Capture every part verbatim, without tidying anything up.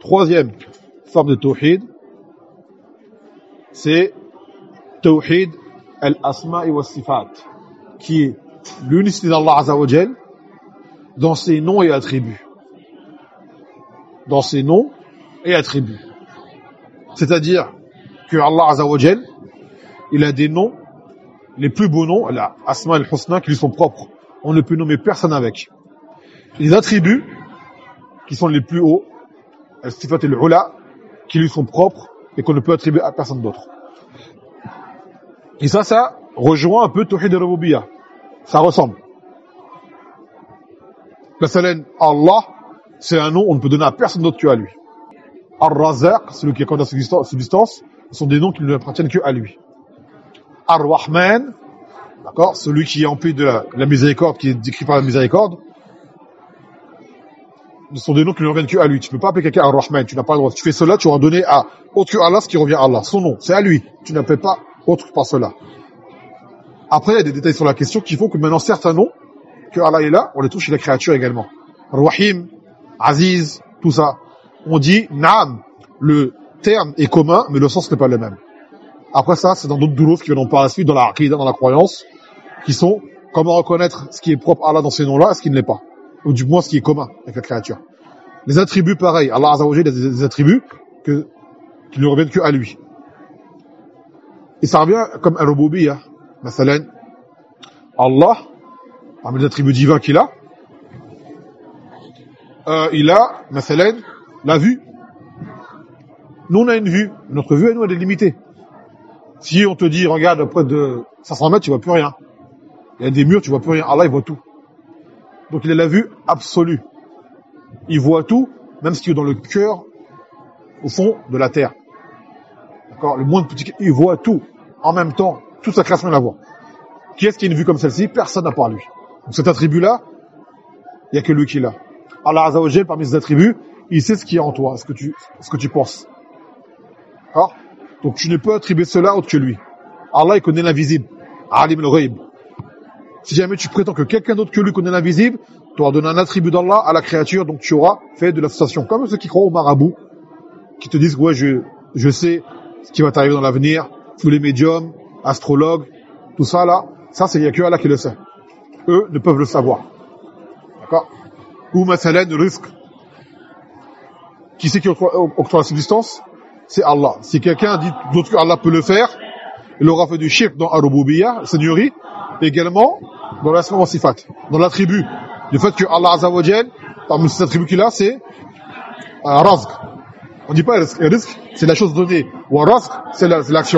Troisième forme de tawhid, c'est tawhid al-asma' wa sifat, qui est l'unicité d'Allah Azza wa Jal dans ses noms et attributs. Dans ses noms et attributs. C'est-à-dire que Allah Azza wa Jal, il a des noms, les plus beaux noms, la Asma al-Husna, qui lui sont propres. On ne peut nommer personne avec. Les attributs, qui sont les plus hauts, al-Sifat al-Ula, qui lui sont propres et qu'on ne peut attribuer à personne d'autre. Et ça, ça rejoint un peu Tawhid al-Rububiyyah. Ça ressemble. La salène, Allah, c'est un nom, on ne peut donner à personne d'autre que à lui. Ar-Razaq, celui qui accorde la subsistance, ce sont des noms qui ne lui appartiennent que à lui. Ar-Rahman, d'accord, celui qui est empli de la, la miséricorde, qui est décrit par la miséricorde, ce sont des noms qui ne reviennent que à lui. Tu ne peux pas appeler quelqu'un Ar-Rahman, tu n'as pas le droit. Si tu fais cela, tu vas donner à autre que Allah ce qui revient à Allah. Son nom, c'est à lui. Tu n'appelles pas autre par cela. Après, il y a des détails sur la question qui font que maintenant certains noms, que Allah est là, on les trouve chez la créature également. Rahim, Aziz, tout ça. On dit, Naam, le terme est commun, mais le sens n'est pas le même. Après ça, c'est dans d'autres doulours qui viendront par la suite, dans la aqidah, dans la croyance, qui sont comment reconnaître ce qui est propre à Allah dans ces noms-là et ce qui ne l'est pas. Ou du moins ce qui est commun avec la créature. Les attributs, pareil. Allah Azza wa Jalla a des, des attributs que, qui ne reviennent que à lui. Et ça revient comme al-Rububiyyah. Masalan, Allah, parmi les attributs divins qu'il a, euh, il a, masalan, la vue. Nous, on a une vue. Notre vue, à nous, elle est limitée. Si on te dit, regarde, près de cinq cents mètres, tu vois plus rien. Il y a des murs, tu vois plus rien. Allah, il voit tout. Donc, il a la vue absolue. Il voit tout, même ce qui est dans le cœur, au fond de la terre. D'accord? Le moindre petit, il voit tout. En même temps, toute sa création, il la voit. Qui est-ce qui a une vue comme celle-ci? Personne n'a part lui. Donc, cet attribut-là, il n'y a que lui qui l'a. Allah Azza wa Jalla, parmi ses attributs, il sait ce qu'il y a en toi, ce que tu, ce que tu penses. D'accord? Donc, tu ne peux attribuer cela autre que lui. Allah, il connaît l'invisible. Alim al-Ghaib. Si jamais tu prétends que quelqu'un d'autre que lui connaît l'invisible, tu auras donné un attribut d'Allah à la créature, donc tu auras fait de l'association. Comme ceux qui croient au marabout, qui te disent, ouais, je, je sais ce qui va t'arriver dans l'avenir, tous les médiums, astrologues, tout ça là, ça c'est il n'y a que Allah qui le sait. Eux ne peuvent le savoir. D'accord? Ou masalan, le risque. Qui c'est qui octroie la subsistance? C'est Allah. Si quelqu'un dit d'autre que Allah peut le faire, il aura fait du shirk dans Ar-Rububiyyah, seigneurie, également dans l'asma wa sifat, dans l'attribut. Le fait que Allah Azza wa Jal, parmi ces attributs qu'il a, c'est euh, Razq. On dit pas risque, risque, c'est la chose donnée. Ou Razq, c'est la, l'action.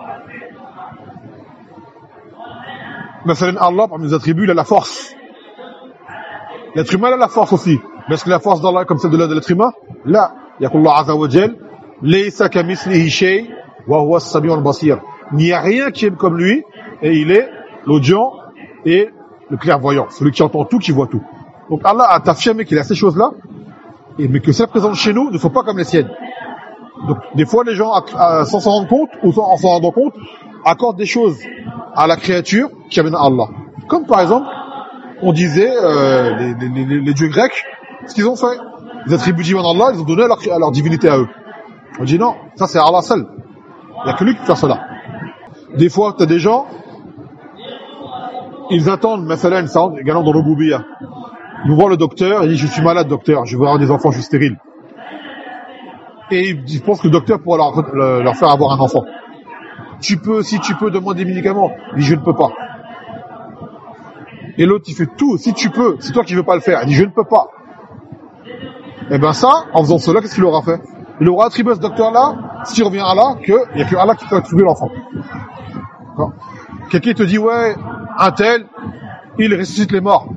Mais Allah, parmi les attributs, il a la force. L'être humain a la force aussi. Mais est-ce que la force d'Allah est comme celle de l'être humain? Là, il y a qu'Allah Azza wa Jal, Laysa kamithlihi shay wa huwa as-sami'ul basir. Il n'y a rien qui est comme lui, et il est l'audient et le clairvoyant, celui qui entend tout, qui voit tout. Donc Allah a affirmé qu'il a ces choses-là, et mais que celles présentes chez nous ne sont pas comme les siennes. Donc des fois les gens, sans s'en rendre compte, ou sans s'en rendre compte, accordent des choses à la créature qui amènent à Allah. Comme par exemple, on disait, euh, les, les, les, les dieux grecs, ce qu'ils ont fait. Les attributs divins d'Allah, ils ont donné à leur, à leur divinité à eux. On dit non, ça c'est Allah seul. Il n'y a que lui qui peut faire cela. Des fois, tu as des gens, ils attendent, masalan, ça également dans le Rububiyyah. Ils vont voir le docteur, il dit, je suis malade, docteur, je veux avoir des enfants, je suis stérile. Et ils pensent que le docteur pourra leur, leur faire avoir un enfant. Tu peux, si tu peux, demander des médicaments. Il dit, je ne peux pas. Et l'autre, il fait tout, si tu peux, c'est toi qui veux pas le faire. Il dit, je ne peux pas. Et ben ça, en faisant cela, qu'est-ce qu'il aura fait? Il aura attribué à ce docteur-là, s'il revient à Allah, qu'il n'y a que Allah qui peut attribuer l'enfant. D'accord? Quelqu'un te dit, ouais, un tel, il ressuscite les morts.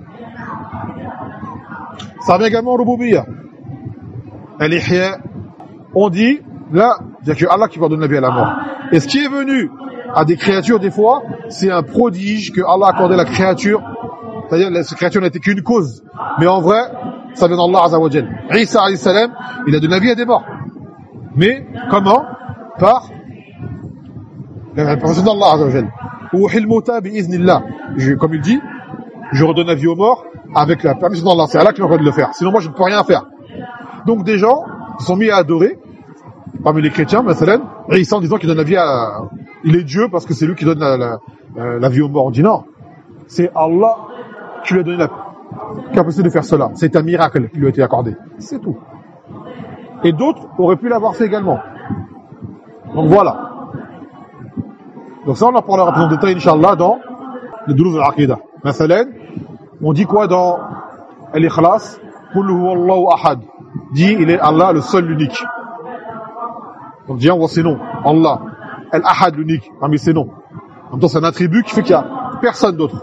Ça revient également au Rububiyyah. Al-Ihya, on dit, là, il n'y a que Allah qui peut donner la vie à la mort. Et ce qui est venu à des créatures, des fois, c'est un prodige que Allah a accordé à la créature. C'est-à-dire, que cette créature n'était qu'une cause. Mais en vrai, ça vient d'Allah Azza wa Jal. Isa alayhi salam, il a donné la vie à des morts. Mais, comment? Par la permission d'Allah Azza wa Jal. Uhil mauta bi iznillah. Comme il dit, je redonne la vie aux morts avec la permission d'Allah. C'est Allah qui m'aurait de le faire. Sinon, moi, je ne peux rien faire. Donc, des gens, se sont mis à adorer, parmi les chrétiens, Mathalan, Isa en disant qu'il donne la vie à, il est Dieu parce que c'est lui qui donne la, la, la vie aux morts. On dit non. C'est Allah qui lui a donné la capacité de faire cela. C'est un miracle qui lui a été accordé. C'est tout. Et d'autres auraient pu l'avoir fait également. Donc voilà. Donc ça, on en parlera plus en détail, Inch'Allah, dans le Doulouz al-Aqidah. Mathalan, on dit quoi dans Al-Ikhlas? Qul huwa Allahu ahad. Dit, il est Allah, le seul, l'unique. Donc, dit, on voit ses noms. Allah. Al-Ahad, l'unique, parmi ses noms. En même temps, c'est un attribut qui fait qu'il n'y a personne d'autre.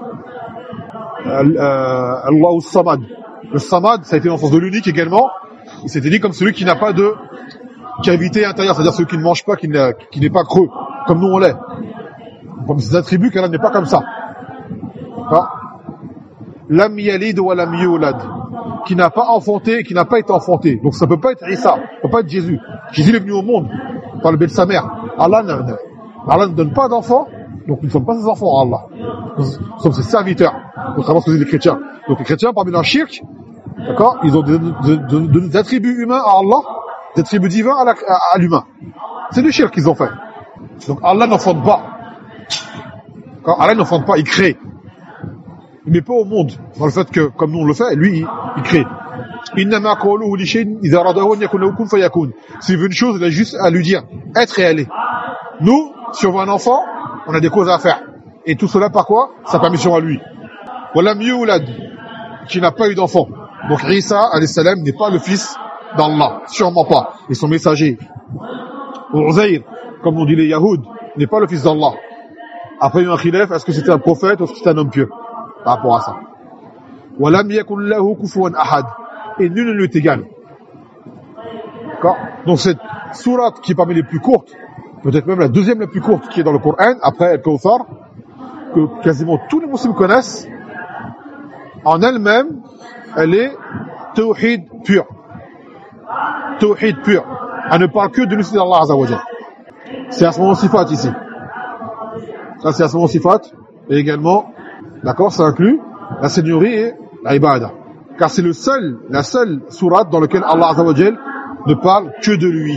Euh, Allahu Samad. Le Samad, ça a été dans le sens de l'unique également. Il s'était dit comme celui qui n'a pas de cavité intérieure, c'est-à-dire celui qui ne mange pas, qui n'est, qui n'est pas creux, comme nous on l'est. Comme ces attributs qu'Allah n'est pas comme ça. Lam yalid wa lam yulad, qui n'a pas enfanté et qui n'a pas été enfanté. Donc ça peut pas être Isa, ça peut pas être Jésus. Jésus est venu au monde par le biais de sa mère. Allah, Allah ne donne pas d'enfants, donc nous ne sommes pas ses enfants, Allah. Nous sommes ses serviteurs, contrairement à ce que disent les chrétiens. Donc les chrétiens, parmi leur shirk, d'accord, ils ont donné des attributs humains à Allah, des attributs divins à, la, à, à l'humain. C'est du shirk qu'ils ont fait. Donc Allah n'enfante pas. Quand Allah n'enfante pas, il crée. Il met pas au monde dans le fait que, comme nous on le fait, lui, il, il crée. S'il veut une chose, il a juste à lui dire, être et aller. Nous, si on veut un enfant, on a des causes à faire. Et tout cela par quoi? Sa permission à lui. Voilà Miyulad, qui n'a pas eu d'enfant. Donc Isa, alayhi salam, n'est pas le fils d'Allah. Sûrement pas. Et son messager. Uzair, comme on dit les Yahoud, n'est pas le fils d'Allah. Après, il y a un khilaf, est-ce que c'était un prophète ou est-ce que c'était un homme pieux? Par rapport à ça. وَلَمْ يَكُنْ لَهُ كُفُوًا أَحَدٌ. Et nul ne lui est égal. D'accord? Donc cette sourate qui est parmi les plus courtes, peut-être même la deuxième la plus courte qui est dans le Coran, après Al-Kawthar, que quasiment tous les musulmans connaissent, en elle-même, elle est tawhid pur. Tawhid pur. Elle ne parle que de l'unicité d'Allah Azza wa Jalla. C'est Asma wa Sifat ici. Ça c'est Asma wa Sifat. Et également, d'accord, ça inclut la seigneurie et la ibada. Car c'est le seul, la seule sourate dans laquelle Allah Azza wa Jalla ne parle que de lui.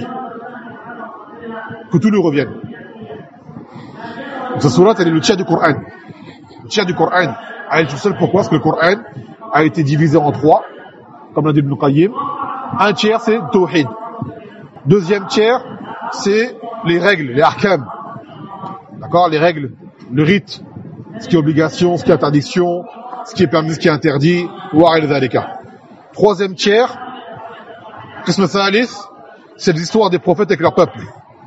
Que tout lui revienne. Donc, cette sourate, elle est le tiers du Coran. Le tiers du Coran. Elle est tout seul. Pourquoi? Parce que le Coran a été divisé en trois, comme l'a dit Ibn Qayyim. Un tiers, c'est Tawhid. Deuxième tiers, c'est les règles, les ahkam. D'accord? Les règles, le rite. Ce qui est obligation, ce qui est interdiction, ce qui est permis, ce qui est interdit, wa ila dhalika. Troisième tiers, qism thalith, c'est l'histoire des prophètes avec leur peuple.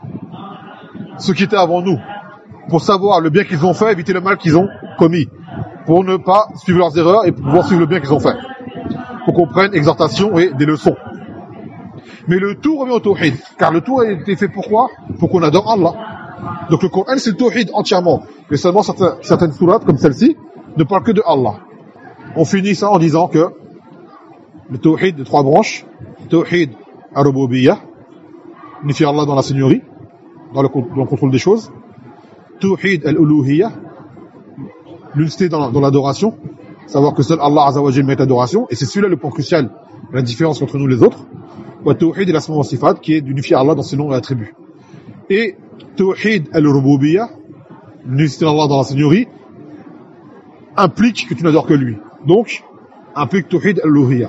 Ceux qui étaient avant nous, pour savoir le bien qu'ils ont fait, éviter le mal qu'ils ont commis, pour ne pas suivre leurs erreurs et pour pouvoir suivre le bien qu'ils ont fait. Pour qu'on prenne exhortation et des leçons. Mais le tout revient au tawhid, car le tout a été fait pourquoi? Pour qu'on adore Allah. Donc le Coran c'est le tawhid entièrement, mais seulement certaines, certaines sourates comme celle-ci ne parlent que de Allah. On finit ça en disant que le tawhid de trois branches, tawhid al-rububiyyah, unifier Allah dans la seigneurie, dans le, dans le contrôle des choses, tawhid al-uluhiyyah, l'unité dans, dans l'adoration, savoir que seul Allah Azza wa Jalla mérite l'adoration, et c'est celui-là le point crucial, la différence entre nous et les autres, ou tawhid al-asma wa sifat, qui est d'unifier Allah dans ses noms et attributs. Et Tawhid al-Rububiyyah, l'unité d'Allah dans la seigneurie, implique que tu n'adores que lui. Donc, implique Tawhid al-Uluhiyyah.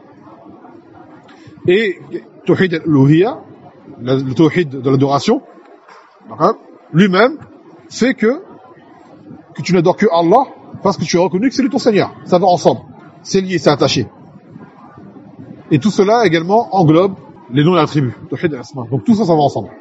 Et Tawhid al-Uluhiyyah, le Tawhid de l'adoration, lui-même, fait que, que tu n'adores que Allah, parce que tu as reconnu que c'est lui ton Seigneur. Ça va ensemble. C'est lié, c'est attaché. Et tout cela également englobe les noms et attributs. Tawhid al-Asma. Donc tout ça, ça va ensemble.